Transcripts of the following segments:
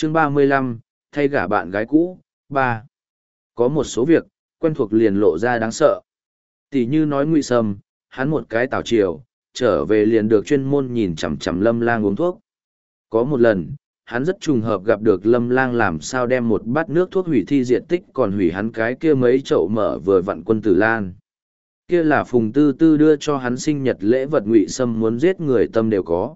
Chương 35, thay gả bạn gái cũ, 3. Có một số việc, quen thuộc liền lộ ra đáng sợ. Tỷ như nói Ngụy Sâm, hắn một cái tảo triều, trở về liền được chuyên môn nhìn chằm chằm Lâm Lang uống thuốc. Có một lần, hắn rất trùng hợp gặp được Lâm Lang làm sao đem một bát nước thuốc hủy thi diện tích còn hủy hắn cái kia mấy chậu mở vừa vặn quân tử lan. Kia là Phùng Tư Tư đưa cho hắn sinh nhật lễ vật. Ngụy Sâm muốn giết người tâm đều có.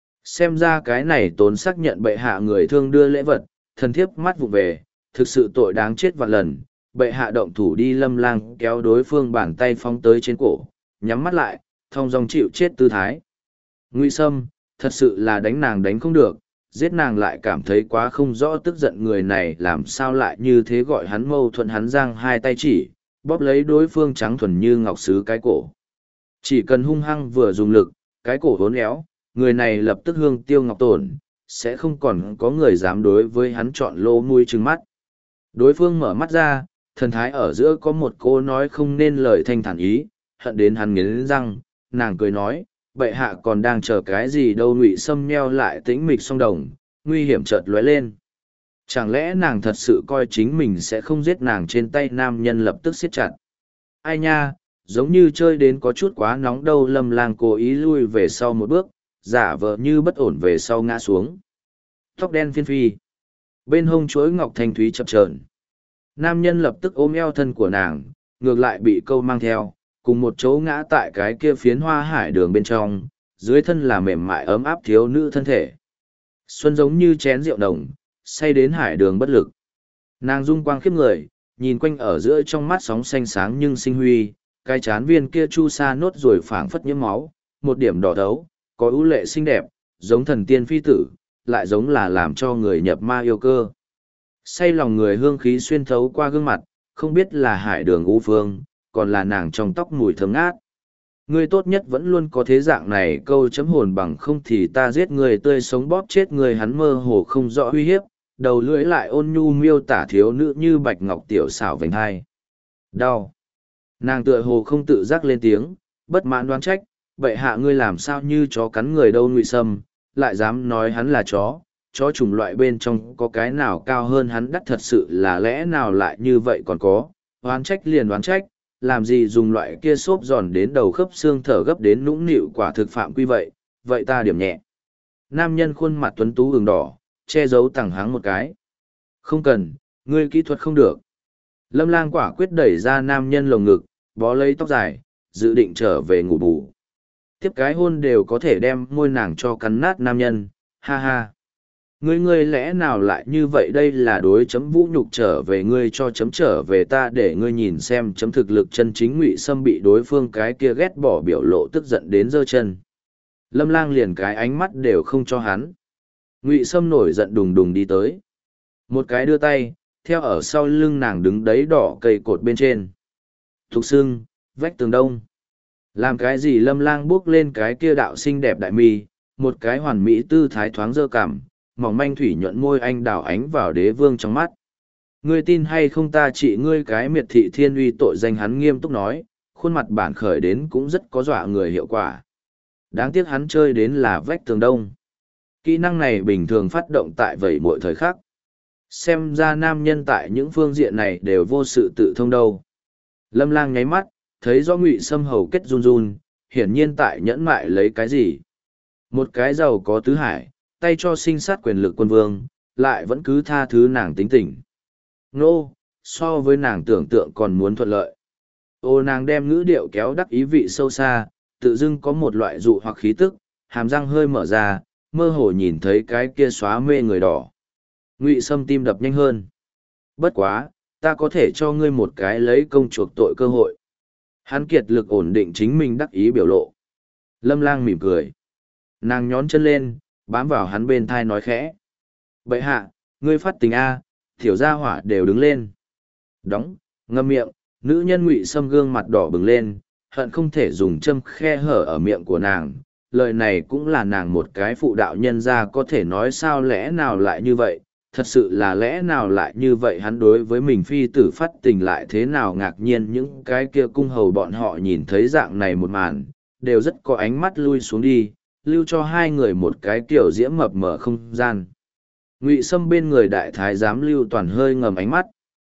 Xem ra cái này tốn xác nhận bệ hạ người thương đưa lễ vật, thần thiếp mắt vụ về, thực sự tội đáng chết vạn lần. Bệ hạ động thủ đi. Lâm Lang kéo đối phương bàn tay phóng tới trên cổ, nhắm mắt lại, thong dong chịu chết tư thái. Ngụy Sâm, thật sự là đánh nàng đánh không được, giết nàng lại cảm thấy quá không rõ, tức giận người này làm sao lại như thế, gọi hắn mâu thuẫn. Hắn giang hai tay chỉ, bóp lấy đối phương trắng thuần như ngọc sứ cái cổ. Chỉ cần hung hăng vừa dùng lực, cái cổ vốn éo, người này lập tức hương tiêu ngọc tổn, sẽ không còn có người dám đối với hắn chọn lỗ mũi trừng mắt. Đối phương mở mắt ra, thần thái ở giữa có một cô nói không nên lời thanh thản ý, hận đến hắn nghiến răng. Nàng cười nói, bệ hạ còn đang chờ cái gì đâu. Ngụy Sâm nheo lại tĩnh mịch song đồng, nguy hiểm chợt lóe lên. Chẳng lẽ nàng thật sự coi chính mình sẽ không giết nàng? Trên tay nam nhân lập tức siết chặt. Ai nha, giống như chơi đến có chút quá nóng đâu. Lâm Lang cố ý lui về sau một bước, giả vờ như bất ổn về sau ngã xuống. Tóc đen phiên phi, bên hông chuỗi ngọc thanh thúy chập chờn. Nam nhân lập tức ôm eo thân của nàng, ngược lại bị câu mang theo, cùng một chỗ ngã tại cái kia phiến hoa hải đường bên trong, dưới thân là mềm mại ấm áp thiếu nữ thân thể. Xuân giống như chén rượu nồng, say đến hải đường bất lực. Nàng dung quang khiếp người, nhìn quanh ở giữa trong mắt sóng xanh sáng nhưng sinh huy, cái chán viên kia chu sa nốt rồi phảng phất nhiễm máu, một điểm đỏ thấu, có ưu lệ xinh đẹp, giống thần tiên phi tử, lại giống là làm cho người nhập ma yêu cơ. Say lòng người hương khí xuyên thấu qua gương mặt, không biết là hải đường u phương, còn là nàng trong tóc mùi thơm ngát. Ngươi tốt nhất vẫn luôn có thế dạng này, câu chấm hồn bằng không thì ta giết người tươi sống bóp chết người. Hắn mơ hồ không rõ uy hiếp, đầu lưỡi lại ôn nhu miêu tả thiếu nữ như bạch ngọc tiểu xảo vành hai. Đau. Nàng tựa hồ không tự giác lên tiếng, bất mãn đoán trách, bệ hạ ngươi làm sao như chó cắn người đâu. Ngụy Sâm lại dám nói hắn là chó chủng loại bên trong có cái nào cao hơn hắn đắt, thật sự là lẽ nào lại như vậy còn có. Oán trách liền oán trách, làm gì dùng loại kia xốp giòn đến đầu khớp xương thở gấp đến nũng nịu, quả thực phạm quy vậy ta điểm nhẹ. Nam nhân khuôn mặt tuấn tú ửng đỏ, che giấu tẳng háng một cái. Không cần, ngươi kỹ thuật không được. Lâm Lang quả quyết đẩy ra nam nhân lồng ngực, bó lấy tóc dài, dự định trở về ngủ bù. Tiếp cái hôn đều có thể đem môi nàng cho cắn nát nam nhân, ha ha. Ngươi lẽ nào lại như vậy? Đây là đối chấm vũ nhục, trở về ngươi cho chấm trở về ta để ngươi nhìn xem chấm thực lực chân chính. Ngụy Sâm bị đối phương cái kia ghét bỏ biểu lộ tức giận đến giơ chân. Lâm Lang liền cái ánh mắt đều không cho hắn. Ngụy Sâm nổi giận đùng đùng đi tới. Một cái đưa tay, theo ở sau lưng nàng đứng đấy đỏ cây cột bên trên. Thục xưng, vách tường đông. Làm cái gì? Lâm Lang bước lên cái kia đạo xinh đẹp đại mi, một cái hoàn mỹ tư thái thoáng dơ cảm, mỏng manh thủy nhuận môi anh đào ánh vào đế vương trong mắt. Ngươi tin hay không ta trị ngươi cái miệt thị thiên uy tội danh? Hắn nghiêm túc nói, khuôn mặt bản khởi đến cũng rất có dọa người hiệu quả. Đáng tiếc hắn chơi đến là vách tường đông. Kỹ năng này bình thường phát động tại vậy mỗi thời khắc. Xem ra nam nhân tại những phương diện này đều vô sự tự thông đâu. Lâm Lang nháy mắt, thấy do Ngụy Sâm hầu kết run run, hiển nhiên tại nhẫn mại lấy cái gì. Một cái giàu có tứ hải, tay cho sinh sát quyền lực quân vương, lại vẫn cứ tha thứ nàng tính tình. Nô, so với nàng tưởng tượng còn muốn thuận lợi. Ô, nàng đem ngữ điệu kéo đắc ý vị sâu xa, tự dưng có một loại dụ hoặc khí tức, hàm răng hơi mở ra, mơ hồ nhìn thấy cái kia xóa mê người đỏ. Ngụy Sâm tim đập nhanh hơn. Bất quá, ta có thể cho ngươi một cái lấy công chuộc tội cơ hội. Hắn kiệt lực ổn định chính mình đắc ý biểu lộ. Lâm Lang mỉm cười. Nàng nhón chân lên, bám vào hắn bên thai nói khẽ. Bệ hạ, ngươi phát tình a, tiểu gia hỏa đều đứng lên. Đóng, ngậm miệng, nữ nhân Ngụy Sâm gương mặt đỏ bừng lên, hận không thể dùng châm khe hở ở miệng của nàng. Lời này cũng là nàng một cái phụ đạo nhân ra có thể nói, sao lẽ nào lại như vậy, thật sự là lẽ nào lại như vậy. Hắn đối với mình phi tử phát tình lại thế nào ngạc nhiên. Những cái kia cung hầu bọn họ nhìn thấy dạng này một màn, đều rất có ánh mắt lui xuống đi, lưu cho hai người một cái kiểu diễm mập mở không gian. Ngụy Sâm bên người đại thái giám Lưu Toàn hơi ngầm ánh mắt.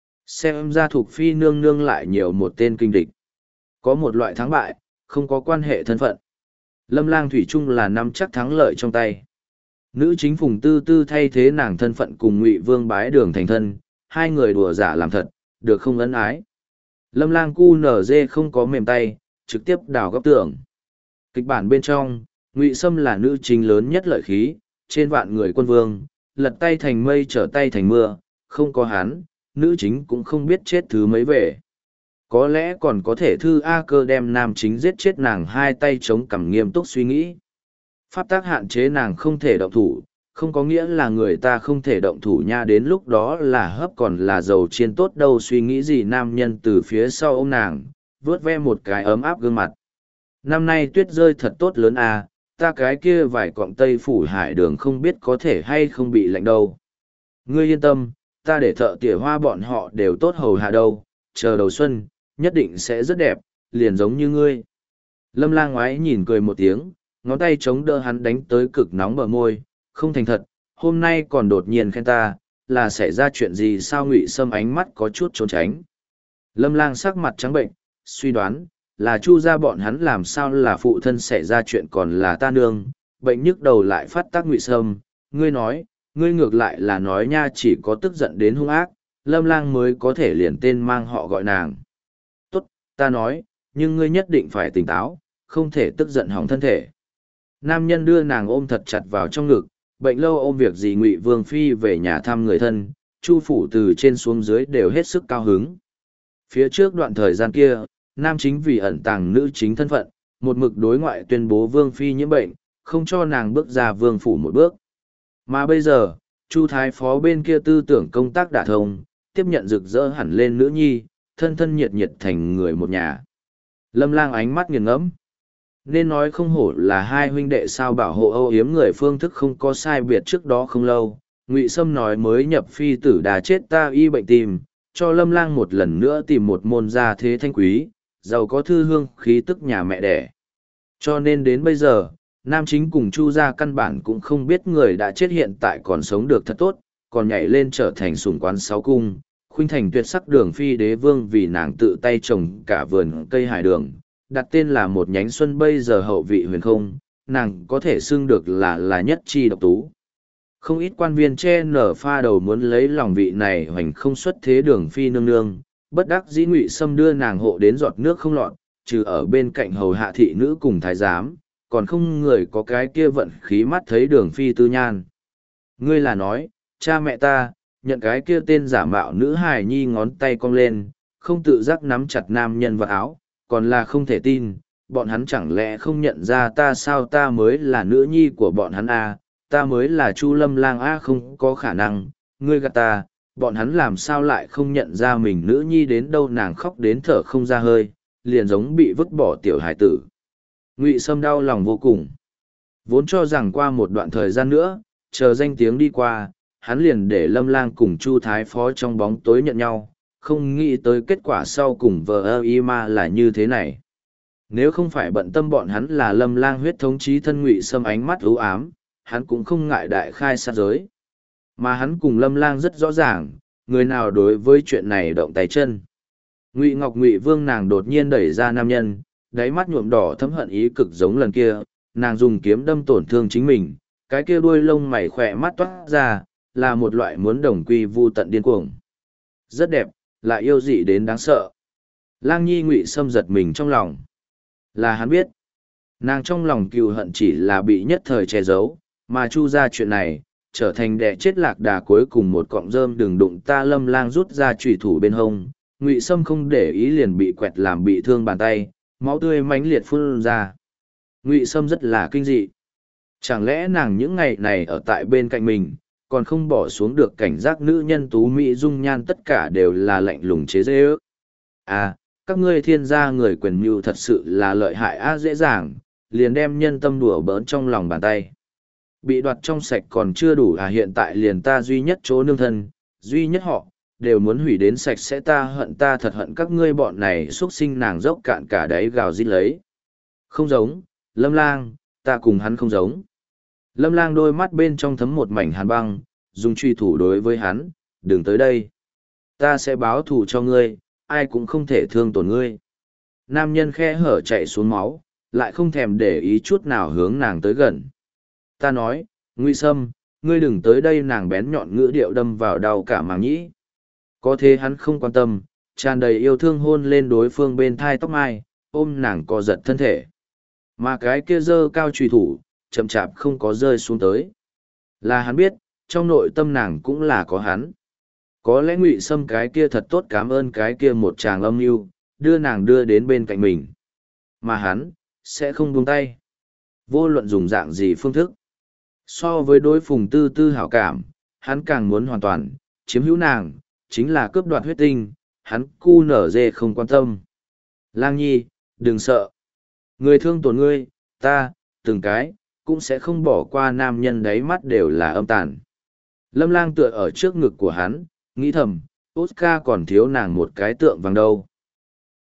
Xem ra Thục Phi nương nương lại nhiều một tên kinh địch. Có một loại thắng bại, không có quan hệ thân phận. Lâm Lang thủy chung là nắm chắc thắng lợi trong tay. Nữ chính Phùng Tư Tư thay thế nàng thân phận cùng Ngụy Vương bái đường thành thân, hai người đùa giả làm thật, được không ân ái. Lâm Lang cu nở dê không có mềm tay, trực tiếp đào góc tường. Kịch bản bên trong, Ngụy Sâm là nữ chính lớn nhất lợi khí, trên vạn người quân vương, lật tay thành mây trở tay thành mưa, không có hắn, nữ chính cũng không biết chết thứ mấy về. Có lẽ còn có thể thư A Cơ đem nam chính giết chết nàng hai tay chống cằm nghiêm túc suy nghĩ. Pháp tác hạn chế nàng không thể động thủ, không có nghĩa là người ta không thể động thủ nha, đến lúc đó là hấp còn là dầu chiên tốt đâu, suy nghĩ gì nam nhân từ phía sau ôm nàng, vớt ve một cái ấm áp gương mặt. Năm nay tuyết rơi thật tốt lớn à, ta cái kia vài cọng tây phủ hải đường không biết có thể hay không bị lạnh đâu. Ngươi yên tâm, ta để thợ tỉa hoa bọn họ đều tốt hầu hạ đâu, chờ đầu xuân, nhất định sẽ rất đẹp, liền giống như ngươi. Lâm Lang ngoái nhìn cười một tiếng, ngón tay chống đỡ hắn đánh tới cực nóng bờ môi, không thành thật, hôm nay còn đột nhiên khen ta, là xảy ra chuyện gì sao? Ngụy Sâm ánh mắt có chút trốn tránh. Lâm Lang sắc mặt trắng bệnh, suy đoán, là Chu gia bọn hắn làm sao là phụ thân xảy ra chuyện còn là ta nương, bệnh nhức đầu lại phát tác. Ngụy Sâm, ngươi nói, ngươi ngược lại là nói nha, chỉ có tức giận đến hung ác, Lâm Lang mới có thể liền tên mang họ gọi nàng. Tốt, ta nói, nhưng ngươi nhất định phải tỉnh táo, không thể tức giận hỏng thân thể. Nam nhân đưa nàng ôm thật chặt vào trong ngực, bệnh lâu ôm việc gì? Ngụy Vương phi về nhà thăm người thân, Chu phủ từ trên xuống dưới đều hết sức cao hứng. Phía trước đoạn thời gian kia, nam chính vì ẩn tàng nữ chính thân phận, một mực đối ngoại tuyên bố Vương phi nhiễm bệnh, không cho nàng bước ra vương phủ một bước. Mà bây giờ, Chu thái phó bên kia tư tưởng công tác đả thông, tiếp nhận rực rỡ hẳn lên nữ nhi, thân thân nhiệt nhiệt thành người một nhà. Lâm Lang ánh mắt nghiền ngẫm. Nên nói không hổ là hai huynh đệ sao, bảo hộ âu yếm người phương thức không có sai biệt. Trước đó không lâu, Ngụy Sâm nói mới nhập phi tử đà chết ta y bệnh tìm, cho Lâm Lang một lần nữa tìm một môn gia thế thanh quý, giàu có thư hương khí tức nhà mẹ đẻ. Cho nên đến bây giờ, nam chính cùng Chu gia căn bản cũng không biết người đã chết hiện tại còn sống được thật tốt, còn nhảy lên trở thành sủng quán sáu cung, khuynh thành tuyệt sắc đường phi đế vương vì nàng tự tay trồng cả vườn cây hải đường, đặt tên là một nhánh xuân. Bây giờ hậu vị huyền không, nàng có thể xưng được là nhất chi độc tú. Không ít quan viên che nở pha đầu muốn lấy lòng vị này hoành không xuất thế đường phi nương nương, bất đắc dĩ Ngụy Sâm đưa nàng hộ đến giọt nước không lọt, trừ ở bên cạnh hầu hạ thị nữ cùng thái giám, còn không người có cái kia vận khí mắt thấy đường phi tư nhan. Ngươi là nói, cha mẹ ta, nhận cái kia tên giả mạo nữ hài nhi, ngón tay cong lên, không tự giác nắm chặt nam nhân vào áo, còn là không thể tin, bọn hắn chẳng lẽ không nhận ra ta sao? Ta mới là nữ nhi của bọn hắn à, ta mới là Chu Lâm Lang à, không có khả năng, ngươi gạt ta, bọn hắn làm sao lại không nhận ra mình nữ nhi đến đâu? Nàng khóc đến thở không ra hơi, liền giống bị vứt bỏ tiểu hải tử. Ngụy Sâm đau lòng vô cùng. Vốn cho rằng qua một đoạn thời gian nữa, chờ danh tiếng đi qua, hắn liền để Lâm Lang cùng Chu thái phó trong bóng tối nhận nhau, không nghĩ tới kết quả sau cùng vờ y ma là như thế này. Nếu không phải bận tâm bọn hắn là Lâm Lang huyết thống chí thân, Ngụy Sâm ánh mắt u ám, hắn cũng không ngại đại khai sát giới. Mà hắn cùng Lâm Lang rất rõ ràng, người nào đối với chuyện này động tay chân. Ngụy Ngọc Ngụy Vương nàng đột nhiên đẩy ra nam nhân, đáy mắt nhuộm đỏ thấm hận ý cực giống lần kia, nàng dùng kiếm đâm tổn thương chính mình, cái kia đuôi lông mày khỏe mắt toát ra, là một loại muốn đồng quy vu tận điên cuồng. Rất đẹp, lại yêu dị đến đáng sợ. Lang Nhi Ngụy Sâm giật mình trong lòng. Là hắn biết, nàng trong lòng cừu hận chỉ là bị nhất thời che giấu, mà Chu ra chuyện này, trở thành đẻ chết lạc đà cuối cùng một cọng rơm. Đừng đụng ta! Lâm Lang rút ra chủy thủ bên hông, Ngụy Sâm không để ý liền bị quẹt làm bị thương bàn tay, máu tươi mãnh liệt phun ra. Ngụy Sâm rất là kinh dị. Chẳng lẽ nàng những ngày này ở tại bên cạnh mình, còn không bỏ xuống được cảnh giác nữ nhân tú mỹ dung nhan tất cả đều là lạnh lùng chế giễu ước. À, các ngươi thiên gia người quyền mưu thật sự là lợi hại á, dễ dàng, liền đem nhân tâm đùa bỡn trong lòng bàn tay. Bị đoạt trong sạch còn chưa đủ à, hiện tại liền ta duy nhất chỗ nương thân, duy nhất họ, đều muốn hủy đến sạch sẽ. Ta hận, ta thật hận các ngươi bọn này xuất sinh. Nàng dốc cạn cả đáy gào rít lấy. Không giống, Lâm Lang, ta cùng hắn không giống. Lâm Lang đôi mắt bên trong thấm một mảnh hàn băng, dùng truy thủ đối với hắn, đừng tới đây. Ta sẽ báo thù cho ngươi, ai cũng không thể thương tổn ngươi. Nam nhân khe hở chạy xuống máu, lại không thèm để ý chút nào hướng nàng tới gần. Ta nói, Ngụy Sâm, ngươi đừng tới đây, nàng bén nhọn ngữ điệu đâm vào đau cả màng nhĩ. Có thế hắn không quan tâm, tràn đầy yêu thương hôn lên đối phương bên thai tóc mai, ôm nàng co giật thân thể. Mà cái kia giơ cao trùy thủ, chậm chạp không có rơi xuống tới. Là hắn biết, trong nội tâm nàng cũng là có hắn. Có lẽ Ngụy Sâm cái kia thật tốt cảm ơn cái kia một chàng âm mưu, đưa nàng đưa đến bên cạnh mình. Mà hắn, sẽ không buông tay. Vô luận dùng dạng gì phương thức. So với đối Phùng Tư Tư hảo cảm, hắn càng muốn hoàn toàn, chiếm hữu nàng, chính là cướp đoạt huyết tinh, hắn cu nở dê không quan tâm. Lang Nhi, đừng sợ. Người thương tổn ngươi, ta, từng cái, cũng sẽ không bỏ qua. Nam nhân đáy mắt đều là âm tàn. Lâm Lang tựa ở trước ngực của hắn, nghĩ thầm, Oscar còn thiếu nàng một cái tượng vàng đâu.